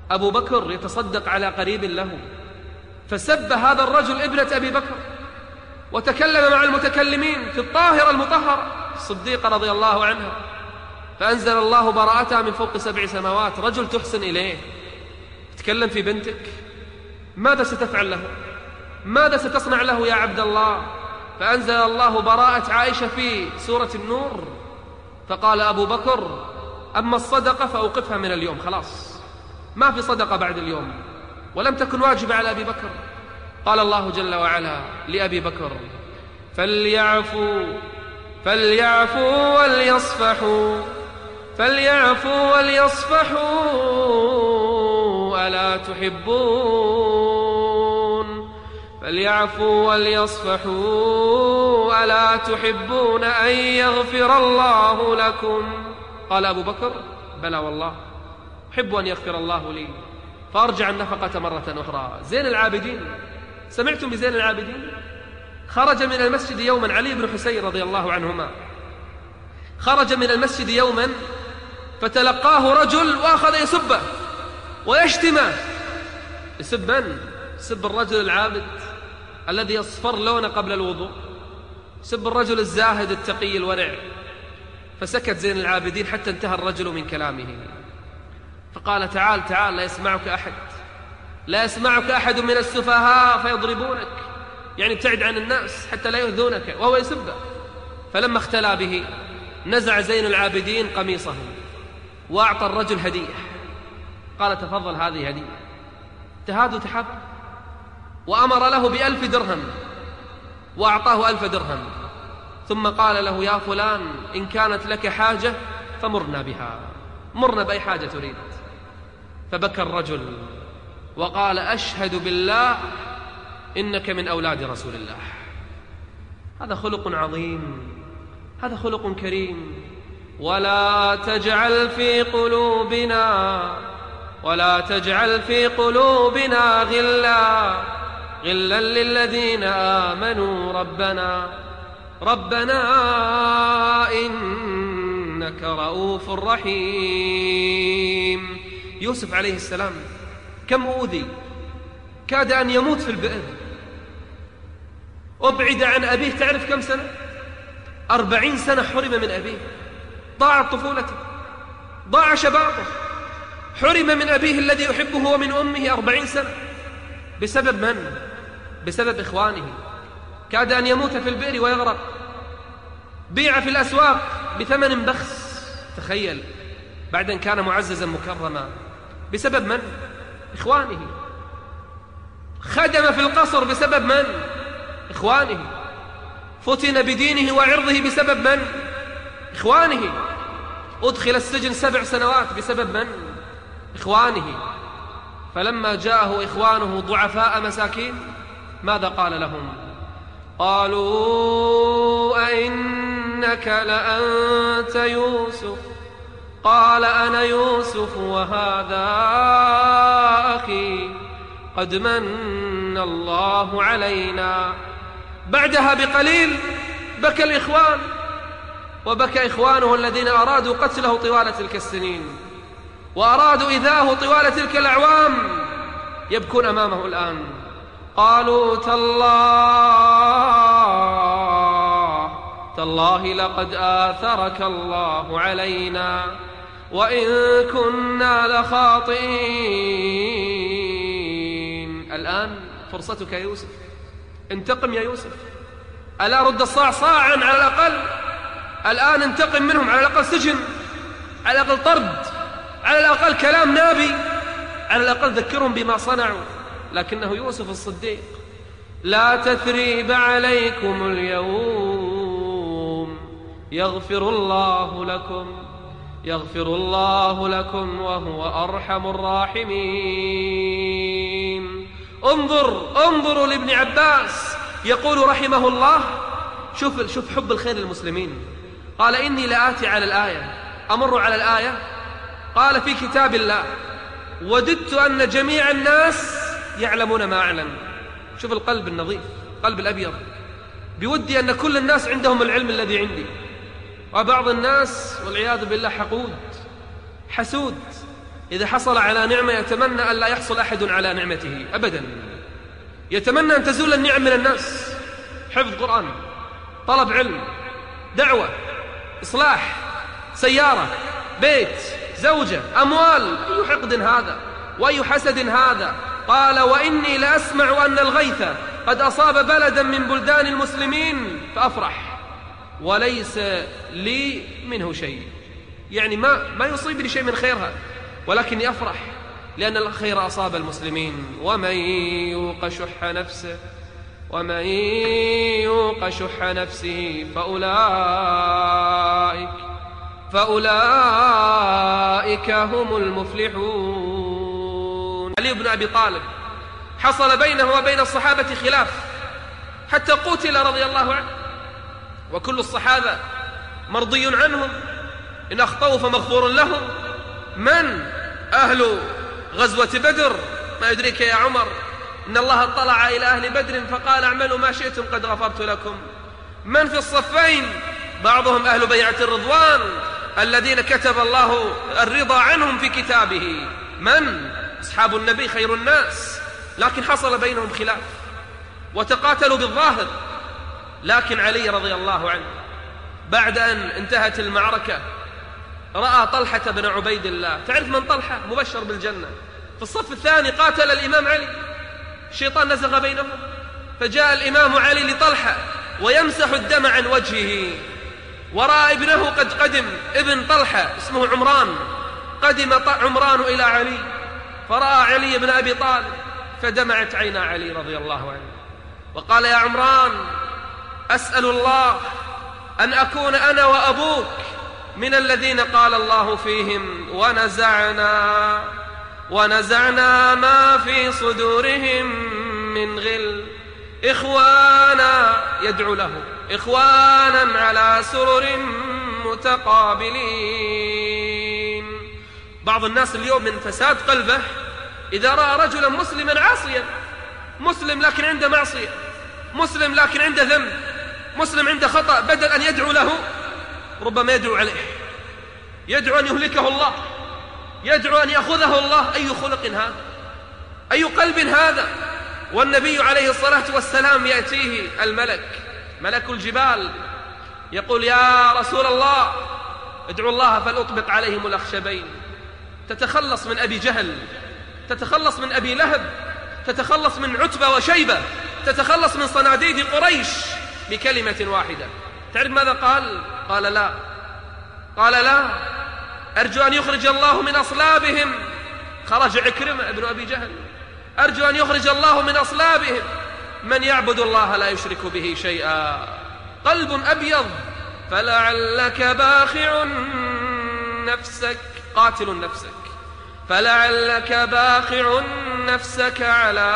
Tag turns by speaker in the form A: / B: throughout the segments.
A: أبو بكر يتصدق على قريب له، فسب هذا الرجل ابنة أبي بكر وتكلم مع المتكلمين في الطاهرة المطهرة الصديقة رضي الله عنها، فأنزل الله براءتها من فوق 7 سماوات. رجل تحسن إليه تتكلم في بنتك، ماذا ستفعل له؟ ماذا ستصنع له يا عبد الله؟ فأنزل الله براءة عائشة في سورة النور، فقال أبو بكر: أما الصدقة فأوقفها من اليوم، خلاص ما في صدقة بعد اليوم، ولم تكن واجبة على أبي بكر. قال الله جل وعلا لأبي بكر: فليعفوا وليصفحوا ألا تحبون ألا تحبون أن يغفر الله لكم؟ قال أبو بكر: بلى والله أحب أن يغفر الله لي، فأرجع النفقة مرة أخرى. زين العابدين، سمعتم بزين العابدين؟ خرج من المسجد يوما علي بن حسين رضي الله عنهما، خرج من المسجد يوما فتلقاه رجل وأخذ يسبه ويشتمه. يسب من؟ يسب الرجل العابد الذي يصفر لونه قبل الوضوء، يسب الرجل الزاهد التقي الورع. فسكت زين العابدين حتى انتهى الرجل من كلامه، فقال: تعال لا يسمعك أحد من السفهاء فيضربونك، يعني ابتعد عن الناس حتى لا يؤذونك، وهو يسبه. فلما اختلى به نزع زين العابدين قميصه وأعطى الرجل هدية، قال: تفضل هذه هدية. تهاد وتحب، وأمر له ب1000 درهم وأعطاه 1000 درهم، ثم قال له: يا فلان إن كانت لك حاجة فمرنا بها، مرنا بأي حاجة تريد. فبكى الرجل وقال: أشهد بالله إنك من أولاد رسول الله. هذا خلق عظيم، هذا خلق كريم. ولا تجعل في قلوبنا غلا للذين آمنوا ربنا إنك رؤوف رحيم. يوسف عليه السلام كم أوذي، كاد أن يموت في البئر، أبعد عن أبيه. تعرف كم سنة؟ 40 سنة حرم من أبيه، ضاعت طفولته، ضاع شبابه، حرم من أبيه الذي يحبه ومن أمه 40 سنة. بسبب من؟ بسبب إخوانه. كاد أن يموت في البئر ويغرق، بيع في الأسواق بثمن بخس، تخيل، بعد أن كان معززا مكرما. بسبب من؟ إخوانه. خدم في القصر بسبب من؟ إخوانه. فتن بدينه وعرضه بسبب من؟ إخوانه. أدخل السجن 7 سنوات بسبب من؟ إخوانه. فلما جاءه إخوانه ضعفاء مساكين ماذا قال لهم؟ قالوا: أئنك لأنت يوسف؟ قال: أنا يوسف وهذا أخي قد من الله علينا. بعدها بقليل بكى الإخوان، وبكى إخوانه الذين أرادوا قتله طوال تلك السنين وأرادوا إيذاءه طوال تلك الأعوام، يبكون أمامه الآن. قالوا: تالله لقد آثرك الله علينا وإن كنا لخاطئين. الآن فرصتك يا يوسف، انتقم يا يوسف. ألا رد الصاع صاعا على الأقل، الآن انتقم منهم، على الأقل سجن، على الأقل طرد، على الأقل كلام نابي، على الأقل ذكرهم بما صنعوا. لكنه يوسف الصديق: لا تثريب عليكم اليوم يغفر الله لكم وهو أرحم الراحمين. انظروا لابن عباس يقول رحمه الله، شوف حب الخير للمسلمين. قال: إني لآتي على الآية، أمر على الآية، قال: في كتاب الله وددت أن جميع الناس يعلمون ما أعلم. شوف القلب النظيف، قلب الأبيض، بودي أن كل الناس عندهم العلم الذي عندي، وبعض الناس والعياذ بالله حقود حسود، إذا حصل على نعمة يتمنى أن لا يحصل أحد على نعمته أبدا، يتمنى أن تزول النعم من الناس، حفظ قرآن، طلب علم، دعوة، إصلاح، سيارة، بيت، زوجة، أموال. أي حقد هذا وأي حسد هذا؟ قال وإني لأسمع أن الغيث قد أصاب بلدا من بلدان المسلمين فأفرح وليس لي منه شيء. يعني ما يصيبني شيء من خيرها، ولكني أفرح لأن الخير أصاب المسلمين. ومن يوق شح نفسه فأولئك هم المفلحون. علي بن أبي طالب حصل بينه وبين الصحابة خلاف حتى قتل رضي الله عنه، وكل الصحابة مرضي عنهم، إن أخطأوا فمغفور لهم. من أهل غزوة بدر؟ ما يدريك يا عمر إن الله اطلع إلى أهل بدر فقال اعملوا ما شئتم قد غفرت لكم. من في الصفين؟ بعضهم أهل بيعة الرضوان الذين كتب الله الرضا عنهم في كتابه. من؟ أصحاب النبي خير الناس، لكن حصل بينهم خلاف وتقاتلوا بالظاهر. لكن علي رضي الله عنه بعد أن انتهت المعركة رأى طلحة بن عبيد الله. تعرف من طلحة؟ مبشر بالجنة. في الصف الثاني قاتل الإمام علي، الشيطان نزغ بينهم، فجاء الإمام علي لطلحة ويمسح الدم عن وجهه، ورأى ابنه قد قدم، ابن طلحة اسمه عمران، قدم عمران إلى علي، فرأى علي بن أبي طالب فدمعت عينا علي رضي الله عنه، وقال يا عمران أسأل الله أن أكون أنا وأبوك من الذين قال الله فيهم ونزعنا ما في صدورهم من غل إخوانا، يدعو له إخوانا على سرر متقابلين. بعض الناس اليوم من فساد قلبه إذا رأى رجلا مسلما عاصيا، مسلم لكن عنده معصية، مسلم لكن عنده ذنب، مسلم عنده خطأ، بدل أن يدعو له ربما يدعو عليه، يدعو أن يهلكه الله، يدعو أن يأخذه الله. أي خلق هذا؟ أي قلب هذا؟ والنبي عليه الصلاة والسلام يأتيه الملك، ملك الجبال، يقول يا رسول الله ادعو الله فلأطبق عليهم الأخشبين. تتخلص من أبي جهل، تتخلص من أبي لهب، تتخلص من عتبة وشيبة، تتخلص من صناديد قريش بكلمة واحدة. تعرف ماذا قال؟ قال لا أرجو أن يخرج الله من أصلابهم. خرج عكرمة ابن أبي جهل، أرجو أن يخرج الله من أصلابهم من يعبد الله لا يشرك به شيئا. قلب أبيض، فلعلك باخع نفسك، قاتل نفسك، فلعلك باخع نفسك على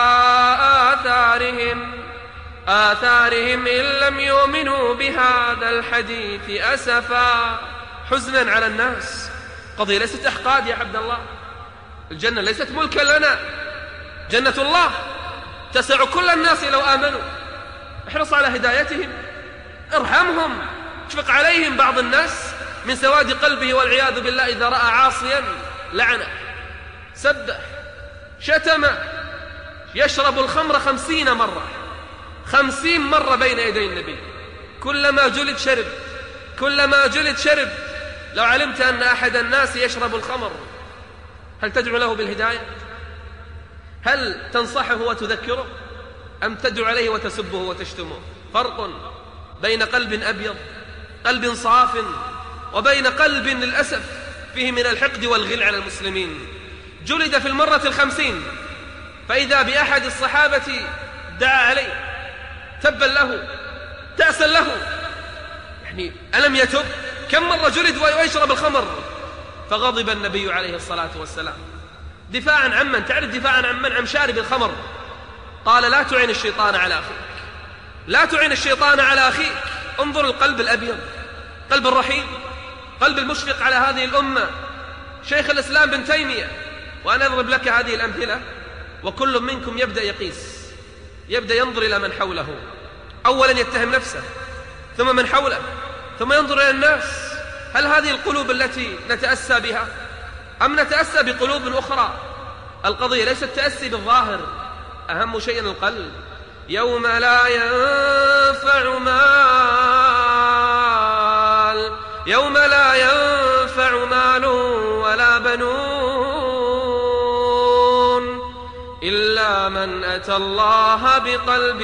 A: آثارهم إن لم يؤمنوا بهذا الحديث أسفا. حزنا على الناس. قضية ليست أحقاد يا عبد الله، الجنة ليست ملكا لنا، جنة الله تسع كل الناس لو آمنوا. احرص على هدايتهم، ارحمهم، اشفق عليهم. بعض الناس من سواد قلبه والعياذ بالله إذا رأى عاصيا لعنه، سبه، شتمه، يشرب الخمر 50 مرة، 50 مرة بين يدي النبي، كلما جلد شرب. لو علمت أن أحد الناس يشرب الخمر هل تدعو له بالهداية؟ هل تنصحه وتذكره؟ أم تدعو عليه وتسبه وتشتمه؟ فرق بين قلب أبيض، قلب صاف، وبين قلب للأسف فيه من الحقد والغل على المسلمين. جلد في المرة 50، فإذا بأحد الصحابة دعا عليه، تبا له، تأسا له، يعني ألم يتب؟ كم مرة جلد ويشرب الخمر؟ فغضب النبي عليه الصلاة والسلام دفاعا عن من؟ تعرف دفاعا عن من؟ عن شارب الخمر. قال لا تعين الشيطان على أخيك، لا تعين الشيطان على أخيك. انظر القلب الأبيض، قلب الرحيم، قلب المشفق على هذه الأمة. شيخ الإسلام بن تيمية، وأنا أضرب لك هذه الأمثلة، وكل منكم يبدأ يقيس، يبدأ ينظر إلى من حوله. أولا يتهم نفسه، ثم من حوله، ثم ينظر إلى الناس. هل هذه القلوب التي نتأسى بها؟ أم نتأسى بقلوب أخرى؟ القضية ليس التأسي بالظاهر، أهم شيء القلب. يوم لا ينفع مال ولا بنون إلا من أتى الله بقلب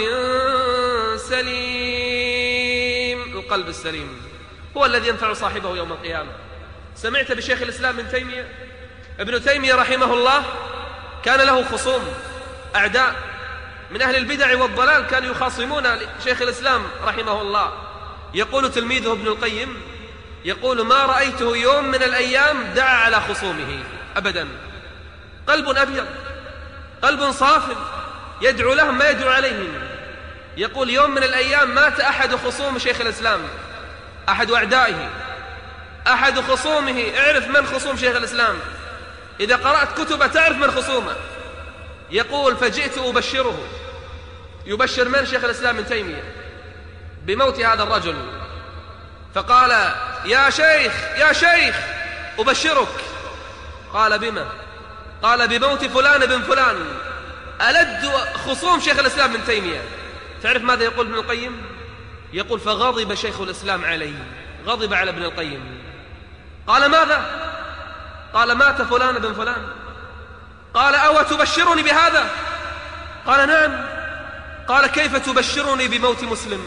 A: سليم. القلب السليم هو الذي ينفع صاحبه يوم القيامة. سمعت بشيخ الإسلام ابن تيمية؟ ابن تيمية رحمه الله كان له خصوم، أعداء من أهل البدع والضلال كانوا يخاصمون شيخ الإسلام رحمه الله. يقول تلميذه ابن القيم، يقول: ما رأيته يوم من الأيام دعا على خصومه أبدا. قلب أبيض، قلب صاف، يدعو لهم ما يدعو عليهم. يقول: يوم من الأيام مات أحد خصوم شيخ الإسلام، أحد أعدائه، أحد خصومه. اعرف من خصوم شيخ الإسلام، إذا قرأت كتبه تعرف من خصومه. يقول: فجئت أبشره. يبشر من؟ شيخ الإسلام ابن تيمية بموت هذا الرجل. فقال: يا شيخ أبشرك. قال: بما؟ قال: بموت فلان بن فلان، ألد خصوم شيخ الإسلام ابن تيمية. تعرف ماذا يقول ابن القيم؟ يقول: فغضب شيخ الإسلام علي، غضب على ابن القيم. قال: ماذا؟ قال: مات فلان بن فلان. قال: أو تبشرني بهذا؟ قال: نعم. قال: كيف تبشرني بموت مسلم؟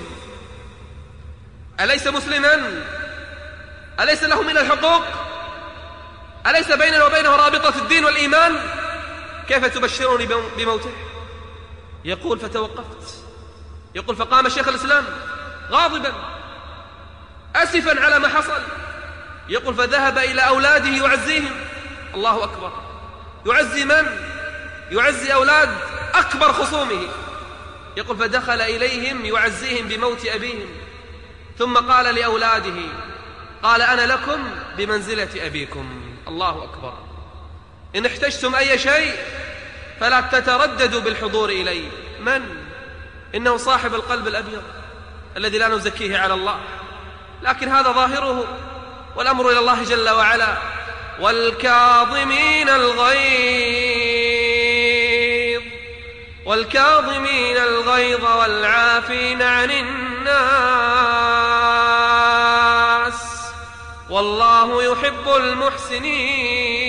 A: أليس مسلما؟ أليس له من الحقوق؟ أليس بيننا وبينه رابطة الدين والإيمان؟ كيف تبشرني بموته؟ يقول: فتوقفت. يقول: فقام شيخ الإسلام غاضبا أسفا على ما حصل. يقول: فذهب إلى أولاده يعزيهم. الله أكبر! يعزي من؟ يعزي أولاد أكبر خصومه. يقول: فدخل إليهم يعزيهم بموت أبيهم، ثم قال لأولاده: قال: أنا لكم بمنزلة أبيكم. الله أكبر! إن احتجتم أي شيء فلا تترددوا بالحضور إليه. من؟ إنه صاحب القلب الأبيض الذي لا نزكيه على الله، لكن هذا ظاهره، والأمر إلى الله جل وعلا. والكاظمين الغيظ والعافين عن الناس والله يحب المحسنين.